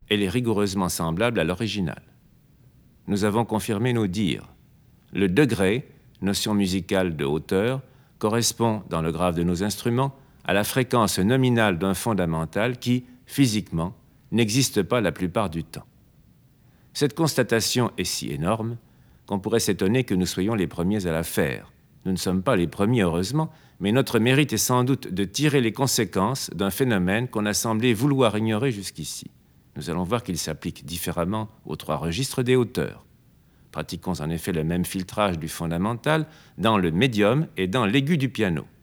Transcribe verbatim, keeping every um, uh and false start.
elle est rigoureusement semblable à l'original. Nous avons confirmé nos dires. Le degré, notion musicale de hauteur, correspond, dans le graphe de nos instruments, à la fréquence nominale d'un fondamental qui, physiquement, n'existe pas la plupart du temps. Cette constatation est si énorme qu'on pourrait s'étonner que nous soyons les premiers à la faire. Nous ne sommes pas les premiers, heureusement, mais notre mérite est sans doute de tirer les conséquences d'un phénomène qu'on a semblé vouloir ignorer jusqu'ici. Nous allons voir qu'il s'applique différemment aux trois registres des hauteurs. Pratiquons en effet le même filtrage du fondamental dans le médium et dans l'aigu du piano.